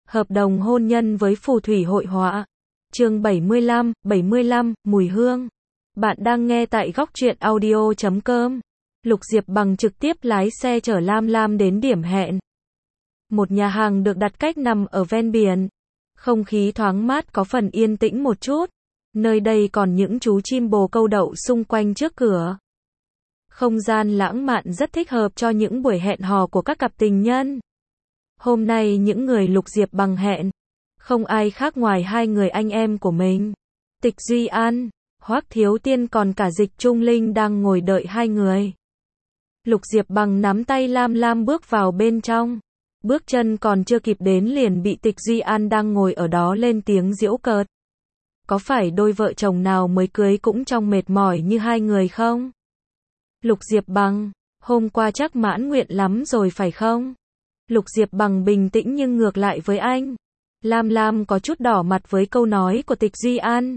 Hợp đồng hôn nhân với phù thủy hội họa. Chương 75, mùi hương. Bạn đang nghe tại góc truyện audio.com. Lục Diệp Bằng trực tiếp lái xe chở Lam Lam đến điểm hẹn. Một nhà hàng được đặt cách nằm ở ven biển. Không khí thoáng mát, có phần yên tĩnh một chút. Nơi đây còn những chú chim bồ câu đậu xung quanh trước cửa. Không gian lãng mạn rất thích hợp cho những buổi hẹn hò của các cặp tình nhân. Hôm nay những người Lục Diệp Bằng hẹn, không ai khác ngoài hai người anh em của mình. Tịch Duy An, Hoắc Thiếu Tiên còn cả Dịch Trung Linh đang ngồi đợi hai người. Lục Diệp Bằng nắm tay Lam Lam bước vào bên trong. Bước chân còn chưa kịp đến liền bị Tịch Duy An đang ngồi ở đó lên tiếng giễu cợt. Có phải đôi vợ chồng nào mới cưới cũng trông mệt mỏi như hai người không? Lục Diệp Bằng, hôm qua chắc mãn nguyện lắm rồi phải không? Lục Diệp Bằng bình tĩnh nhưng ngược lại với anh. Lam Lam có chút đỏ mặt với câu nói của Tịch Duy An.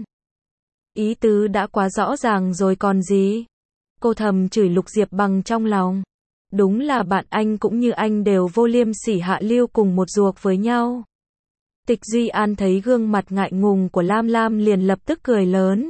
Ý tứ đã quá rõ ràng rồi còn gì. Cô thầm chửi Lục Diệp Bằng trong lòng. Đúng là bạn anh cũng như anh đều vô liêm sỉ hạ lưu cùng một ruột với nhau. Tịch Duy An thấy gương mặt ngại ngùng của Lam Lam liền lập tức cười lớn.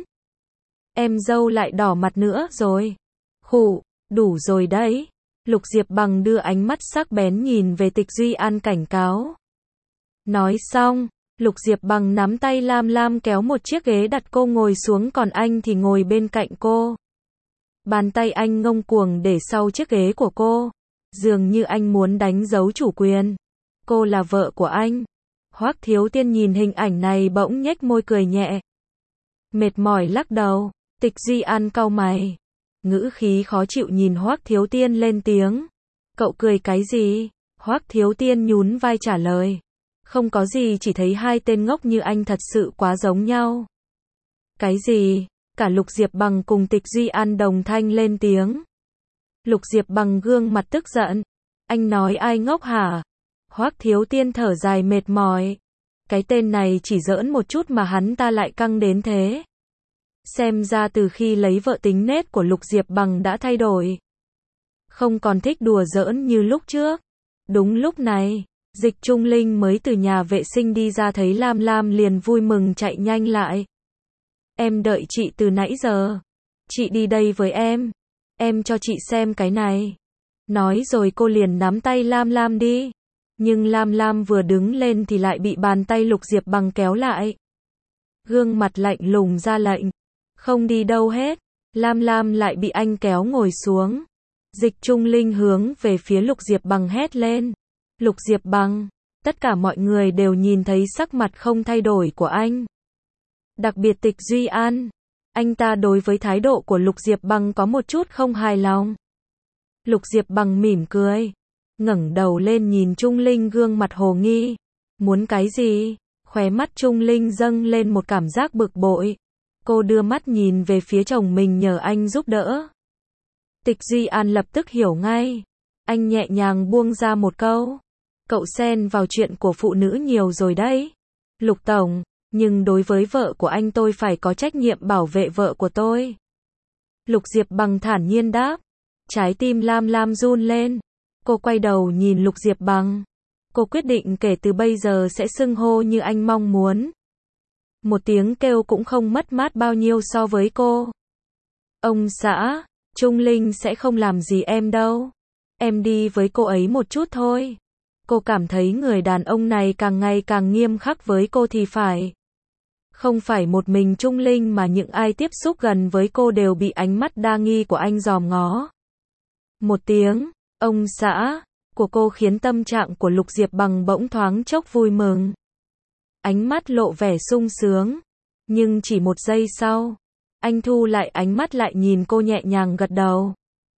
Em dâu lại đỏ mặt nữa rồi. Khụ, đủ rồi đấy. Lục Diệp Bằng đưa ánh mắt sắc bén nhìn về Tịch Duy An cảnh cáo. Nói xong, Lục Diệp Bằng nắm tay Lam Lam kéo một chiếc ghế đặt cô ngồi xuống, còn anh thì ngồi bên cạnh cô. Bàn tay anh ngông cuồng để sau chiếc ghế của cô, dường như anh muốn đánh dấu chủ quyền. Cô là vợ của anh. Hoắc Thiếu Tiên nhìn hình ảnh này bỗng nhếch môi cười nhẹ. Mệt mỏi lắc đầu. Tịch Duy An cau mày, ngữ khí khó chịu nhìn Hoắc Thiếu Tiên lên tiếng. Cậu cười cái gì? Hoắc Thiếu Tiên nhún vai trả lời. Không có gì, chỉ thấy hai tên ngốc như anh thật sự quá giống nhau. Cái gì? Cả Lục Diệp Bằng cùng Tịch Duy An đồng thanh lên tiếng. Lục Diệp Bằng gương mặt tức giận. Anh nói ai ngốc hả? Hoắc Thiếu Tiên thở dài mệt mỏi. Cái tên này chỉ giỡn một chút mà hắn ta lại căng đến thế. Xem ra từ khi lấy vợ tính nết của Lục Diệp Bằng đã thay đổi. Không còn thích đùa giỡn như lúc trước. Đúng lúc này, Dịch Trung Linh mới từ nhà vệ sinh đi ra thấy Lam Lam liền vui mừng chạy nhanh lại. Em đợi chị từ nãy giờ. Chị đi đây với em. Em cho chị xem cái này. Nói rồi cô liền nắm tay Lam Lam đi. Nhưng Lam Lam vừa đứng lên thì lại bị bàn tay Lục Diệp Bằng kéo lại. Gương mặt lạnh lùng ra lệnh. Không đi đâu hết. Lam Lam lại bị anh kéo ngồi xuống. Dịch Trung Linh hướng về phía Lục Diệp Bằng hét lên. Lục Diệp Bằng. Tất cả mọi người đều nhìn thấy sắc mặt không thay đổi của anh. Đặc biệt Tịch Duy An. Anh ta đối với thái độ của Lục Diệp Bằng có một chút không hài lòng. Lục Diệp Bằng mỉm cười, ngẩng đầu lên nhìn Trung Linh gương mặt hồ nghi. Muốn cái gì? Khóe mắt Trung Linh dâng lên một cảm giác bực bội. Cô đưa mắt nhìn về phía chồng mình nhờ anh giúp đỡ. Tịch Duy An lập tức hiểu ngay. Anh nhẹ nhàng buông ra một câu. Cậu xen vào chuyện của phụ nữ nhiều rồi đấy. Lục Tổng, nhưng đối với vợ của anh tôi phải có trách nhiệm bảo vệ vợ của tôi. Lục Diệp Bằng thản nhiên đáp. Trái tim Lam Lam run lên. Cô quay đầu nhìn Lục Diệp Bằng. Cô quyết định kể từ bây giờ sẽ xưng hô như anh mong muốn. Một tiếng kêu cũng không mất mát bao nhiêu so với cô. Ông xã, Trung Linh sẽ không làm gì em đâu. Em đi với cô ấy một chút thôi. Cô cảm thấy người đàn ông này càng ngày càng nghiêm khắc với cô thì phải. Không phải một mình Trung Linh mà những ai tiếp xúc gần với cô đều bị ánh mắt đa nghi của anh dòm ngó. Một tiếng, ông xã, của cô khiến tâm trạng của Lục Diệp Bằng bỗng thoáng chốc vui mừng. Ánh mắt lộ vẻ sung sướng. Nhưng chỉ một giây sau, anh thu lại ánh mắt lại nhìn cô nhẹ nhàng gật đầu.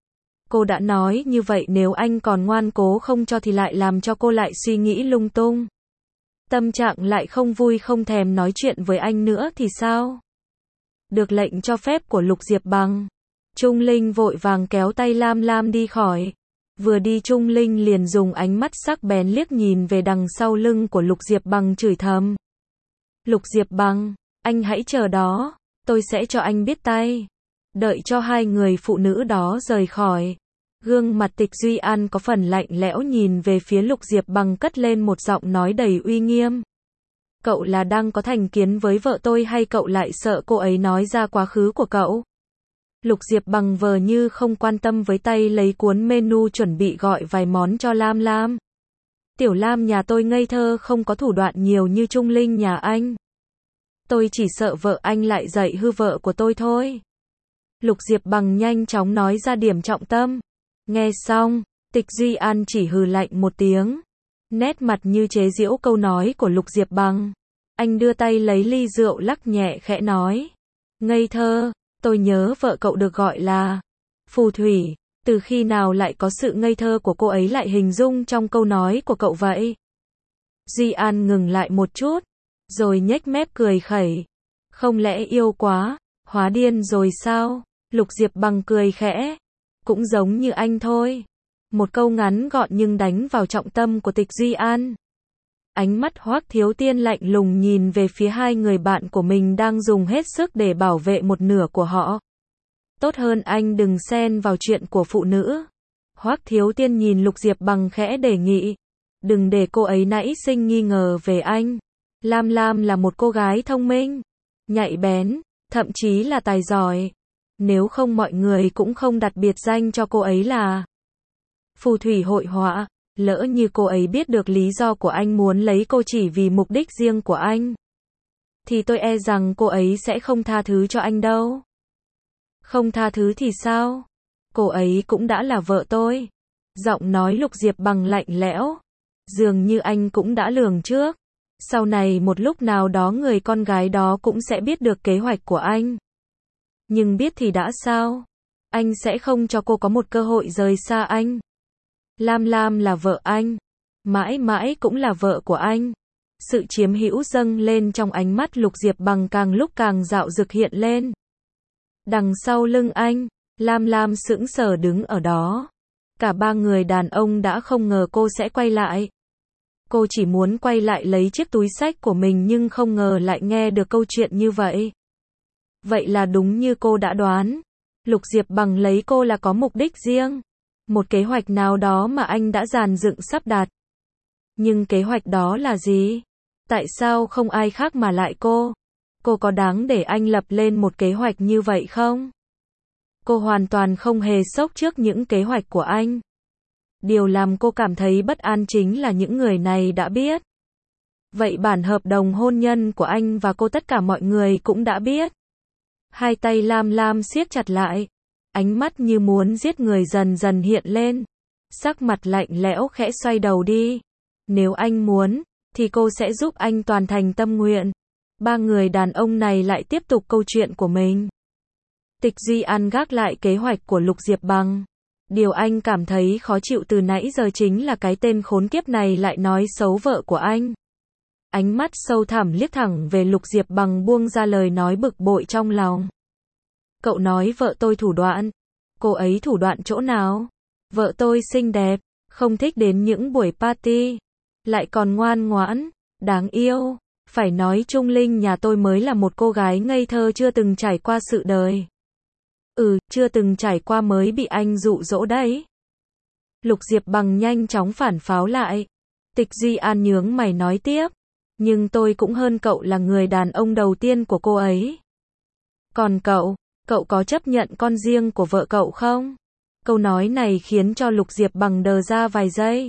Cô đã nói như vậy, nếu anh còn ngoan cố không cho thì lại làm cho cô lại suy nghĩ lung tung. Tâm trạng lại không vui, không thèm nói chuyện với anh nữa thì sao? Được lệnh cho phép của Lục Diệp Bằng, Trung Linh vội vàng kéo tay Lam Lam đi khỏi. Vừa đi Trung Linh liền dùng ánh mắt sắc bén liếc nhìn về đằng sau lưng của Lục Diệp Bằng chửi thầm. Lục Diệp Bằng, anh hãy chờ đó, tôi sẽ cho anh biết tay. Đợi cho hai người phụ nữ đó rời khỏi. Gương mặt Tịch Duy An có phần lạnh lẽo nhìn về phía Lục Diệp Bằng cất lên một giọng nói đầy uy nghiêm. Cậu là đang có thành kiến với vợ tôi hay cậu lại sợ cô ấy nói ra quá khứ của cậu? Lục Diệp Bằng vờ như không quan tâm với tay lấy cuốn menu chuẩn bị gọi vài món cho Lam Lam. Tiểu Lam nhà tôi ngây thơ không có thủ đoạn nhiều như Trung Linh nhà anh. Tôi chỉ sợ vợ anh lại dạy hư vợ của tôi thôi. Lục Diệp Bằng nhanh chóng nói ra điểm trọng tâm. Nghe xong, Tịch Duy An chỉ hừ lạnh một tiếng. Nét mặt như chế giễu câu nói của Lục Diệp Bằng. Anh đưa tay lấy ly rượu lắc nhẹ khẽ nói. Ngây thơ, tôi nhớ vợ cậu được gọi là phù thủy. Từ khi nào lại có sự ngây thơ của cô ấy lại hình dung trong câu nói của cậu vậy? Duy An ngừng lại một chút, rồi nhếch mép cười khẩy. Không lẽ yêu quá, hóa điên rồi sao? Lục Diệp Bằng cười khẽ. Cũng giống như anh thôi. Một câu ngắn gọn nhưng đánh vào trọng tâm của Tịch Duy An. Ánh mắt Hoắc Thiếu Tiên lạnh lùng nhìn về phía hai người bạn của mình đang dùng hết sức để bảo vệ một nửa của họ. Tốt hơn anh đừng xen vào chuyện của phụ nữ. Hoắc Thiếu Tiên nhìn Lục Diệp Bằng khẽ đề nghị. Đừng để cô ấy nảy sinh nghi ngờ về anh. Lam Lam là một cô gái thông minh, nhạy bén, thậm chí là tài giỏi. Nếu không mọi người cũng không đặt biệt danh cho cô ấy là phù thủy hội họa. Lỡ như cô ấy biết được lý do của anh muốn lấy cô chỉ vì mục đích riêng của anh, thì tôi e rằng cô ấy sẽ không tha thứ cho anh đâu. Không tha thứ thì sao? Cô ấy cũng đã là vợ tôi. Giọng nói Lục Diệp Bằng lạnh lẽo. Dường như anh cũng đã lường trước. Sau này một lúc nào đó người con gái đó cũng sẽ biết được kế hoạch của anh. Nhưng biết thì đã sao? Anh sẽ không cho cô có một cơ hội rời xa anh. Lam Lam là vợ anh. Mãi mãi cũng là vợ của anh. Sự chiếm hữu dâng lên trong ánh mắt Lục Diệp Bằng càng lúc càng dạo dực hiện lên. Đằng sau lưng anh, Lam Lam sững sờ đứng ở đó. Cả ba người đàn ông đã không ngờ cô sẽ quay lại. Cô chỉ muốn quay lại lấy chiếc túi xách của mình nhưng không ngờ lại nghe được câu chuyện như vậy. Vậy là đúng như cô đã đoán. Lục Diệp Bằng lấy cô là có mục đích riêng. Một kế hoạch nào đó mà anh đã dàn dựng sắp đặt. Nhưng kế hoạch đó là gì? Tại sao không ai khác mà lại cô? Cô có đáng để anh lập lên một kế hoạch như vậy không? Cô hoàn toàn không hề sốc trước những kế hoạch của anh. Điều làm cô cảm thấy bất an chính là những người này đã biết. Vậy bản hợp đồng hôn nhân của anh và cô tất cả mọi người cũng đã biết. Hai tay Lam Lam siết chặt lại. Ánh mắt như muốn giết người dần dần hiện lên. Sắc mặt lạnh lẽo khẽ xoay đầu đi. Nếu anh muốn, thì cô sẽ giúp anh toàn thành tâm nguyện. Ba người đàn ông này lại tiếp tục câu chuyện của mình. Tịch Duy An gác lại kế hoạch của Lục Diệp Bằng. Điều anh cảm thấy khó chịu từ nãy giờ chính là cái tên khốn kiếp này lại nói xấu vợ của anh. Ánh mắt sâu thẳm liếc thẳng về Lục Diệp Bằng buông ra lời nói bực bội trong lòng. Cậu nói vợ tôi thủ đoạn. Cô ấy thủ đoạn chỗ nào? Vợ tôi xinh đẹp, không thích đến những buổi party, lại còn ngoan ngoãn, đáng yêu. Phải nói Trung Linh nhà tôi mới là một cô gái ngây thơ chưa từng trải qua sự đời. Chưa từng trải qua mới bị anh dụ dỗ đấy. Lục Diệp Bằng nhanh chóng phản pháo lại. Tịch Duy An nhướng mày nói tiếp. Nhưng tôi cũng hơn cậu là người đàn ông đầu tiên của cô ấy. Còn cậu có chấp nhận con riêng của vợ cậu không? Câu nói này khiến cho Lục Diệp Bằng đờ ra vài giây.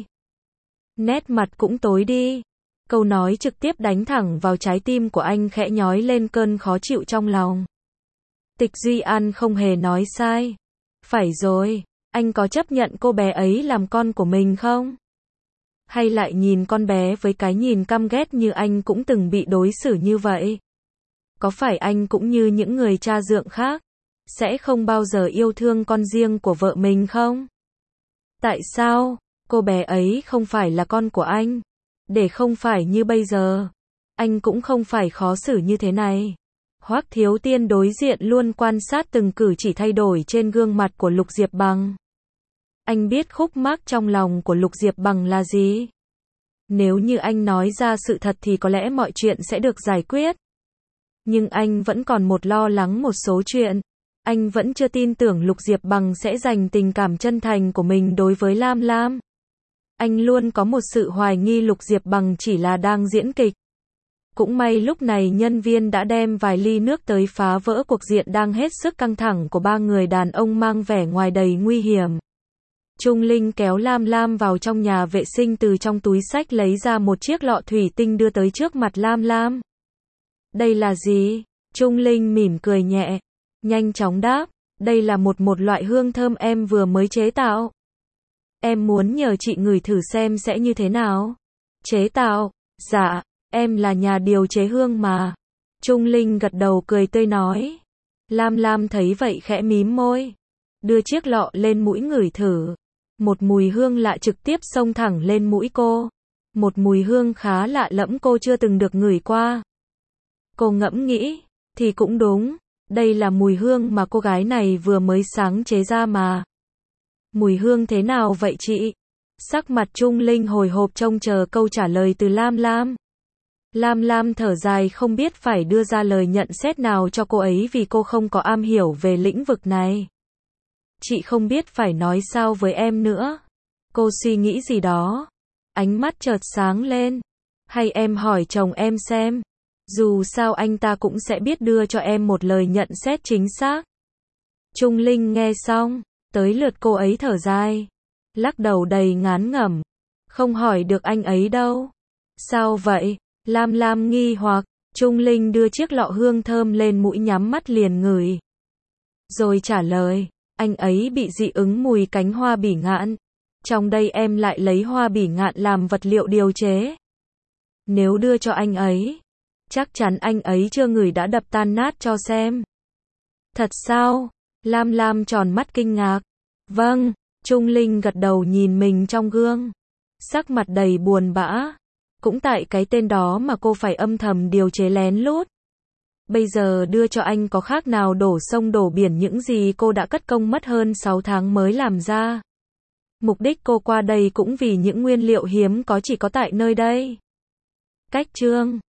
Nét mặt cũng tối đi. Câu nói trực tiếp đánh thẳng vào trái tim của anh khẽ nhói lên cơn khó chịu trong lòng. Tịch Duy An không hề nói sai. Phải rồi, anh có chấp nhận cô bé ấy làm con của mình không? Hay lại nhìn con bé với cái nhìn căm ghét như anh cũng từng bị đối xử như vậy? Có phải anh cũng như những người cha dượng khác, sẽ không bao giờ yêu thương con riêng của vợ mình không? Tại sao, cô bé ấy không phải là con của anh? Để không phải như bây giờ, anh cũng không phải khó xử như thế này. Hoắc Thiếu Tiên đối diện luôn quan sát từng cử chỉ thay đổi trên gương mặt của Lục Diệp Bằng. Anh biết khúc mắc trong lòng của Lục Diệp Bằng là gì. Nếu như anh nói ra sự thật thì có lẽ mọi chuyện sẽ được giải quyết. Nhưng anh vẫn còn lo lắng một số chuyện. Anh vẫn chưa tin tưởng Lục Diệp Bằng sẽ dành tình cảm chân thành của mình đối với Lam Lam. Anh luôn có một sự hoài nghi Lục Diệp Bằng chỉ là đang diễn kịch. Cũng may lúc này nhân viên đã đem vài ly nước tới phá vỡ cuộc diện đang hết sức căng thẳng của ba người đàn ông mang vẻ ngoài đầy nguy hiểm. Trung Linh kéo Lam Lam vào trong nhà vệ sinh, từ trong túi xách lấy ra một chiếc lọ thủy tinh đưa tới trước mặt Lam Lam. Đây là gì? Trung Linh mỉm cười nhẹ, nhanh chóng đáp, đây là một loại hương thơm em vừa mới chế tạo. Em muốn nhờ chị ngửi thử xem sẽ như thế nào. Chế tạo? Dạ, em là nhà điều chế hương mà. Trung Linh gật đầu cười tươi nói. Lam Lam thấy vậy khẽ mím môi, đưa chiếc lọ lên mũi ngửi thử. Một mùi hương lạ trực tiếp xông thẳng lên mũi cô. Một mùi hương khá lạ lẫm cô chưa từng được ngửi qua. Cô ngẫm nghĩ, thì cũng đúng, đây là mùi hương mà cô gái này vừa mới sáng chế ra mà. Mùi hương thế nào vậy chị? Sắc mặt Trung Linh hồi hộp trông chờ câu trả lời từ Lam Lam. Lam Lam thở dài không biết phải đưa ra lời nhận xét nào cho cô ấy vì cô không có am hiểu về lĩnh vực này. Chị không biết phải nói sao với em nữa. Cô suy nghĩ gì đó. Ánh mắt chợt sáng lên. Hay em hỏi chồng em xem. Dù sao anh ta cũng sẽ biết đưa cho em một lời nhận xét chính xác. Trung Linh nghe xong, tới lượt cô ấy thở dài, lắc đầu đầy ngán ngẩm. Không hỏi được anh ấy đâu. Sao vậy? Lam Lam nghi hoặc. Trung Linh đưa chiếc lọ hương thơm lên mũi nhắm mắt liền ngửi. Rồi trả lời, anh ấy bị dị ứng mùi cánh hoa bỉ ngạn. Trong đây em lại lấy hoa bỉ ngạn làm vật liệu điều chế. Nếu đưa cho anh ấy, chắc chắn anh ấy chưa ngửi đã đập tan nát cho xem. Thật sao? Lam Lam tròn mắt kinh ngạc. Vâng, Trung Linh gật đầu nhìn mình trong gương. Sắc mặt đầy buồn bã. Cũng tại cái tên đó mà cô phải âm thầm điều chế lén lút. Bây giờ đưa cho anh có khác nào đổ sông đổ biển những gì cô đã cất công mất hơn 6 tháng mới làm ra. Mục đích cô qua đây cũng vì những nguyên liệu hiếm có chỉ có tại nơi đây. Cách chương